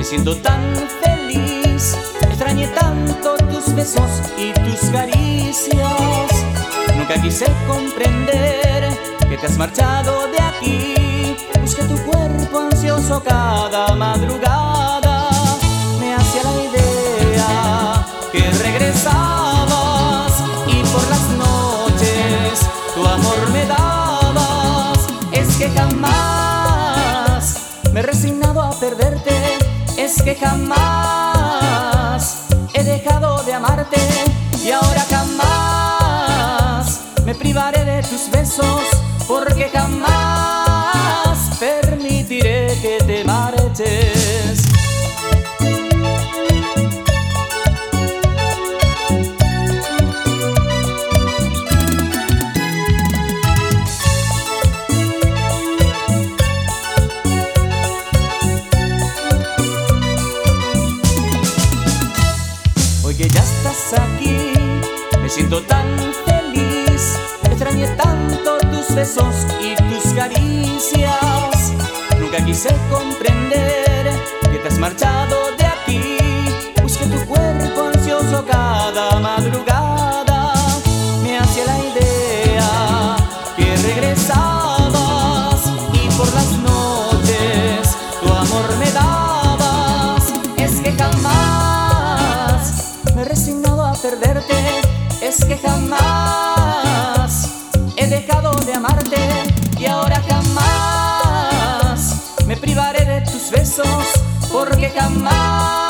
siento tan feliz, extrañé tanto tus besos y tus caricias. Nunca quise comprender que te has marchado de aquí. Busqué tu cuerpo ansioso cada madrugada. Me hacía la idea que regresabas y por las noches tu amor me dabas. Es que jamás me he resignado a perderte. Es que jamás he dejado de amarte. Y ahora jamás me privaré de tus besos, porque jamás permitiré que te marches. Hoy que ya estás aquí, me siento tan feliz. Extrañé tanto tus besos y tus caricias. Nunca quise comprender que te has marchado de aquí. Busqué tu cuerpo ansioso cada madrugada. Me hacía la idea que regresabas y por las noches tu amor me dabas. Es que jamás me he resignado a perderte. Es que jamás he dejado de amarte. Y ahora jamás me privaré de tus besos, porque jamás